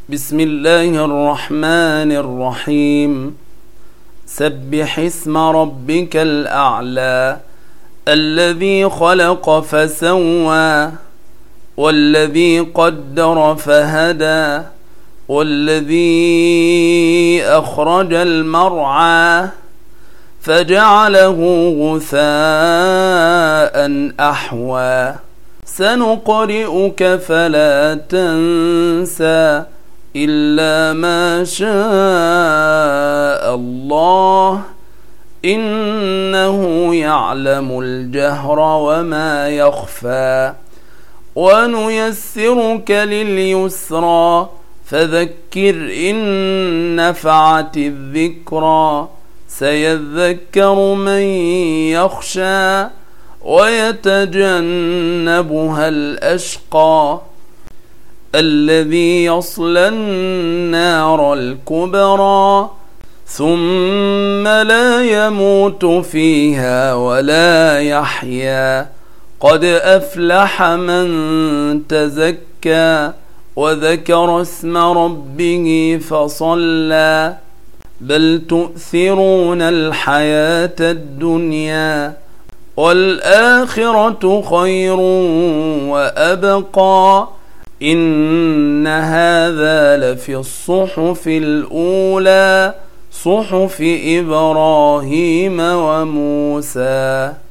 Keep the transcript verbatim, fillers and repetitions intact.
بسم الله الرحمن الرحيم. سبح اسم ربك الأعلى الذي خلق فسوى والذي قدر فهدى والذي أخرج المرعى فجعله غثاء أحوى. سنقرئك فلا تنسى إلا ما شاء الله إنه يعلم الجهر وما يخفى. ونيسرك لليسرى فذكر إن نفعت الذكرى سيذكر من يخشى ويتجنبها الأشقى الذي يصلى النار الكبرى ثم لا يموت فيها ولا يحيا. قد أفلح من تزكى وذكر اسم ربه فصلى بل تؤثرون الحياة الدنيا والآخرة خير وأبقى. إن هذا لفي الصحف الأولى صحف إبراهيم وموسى.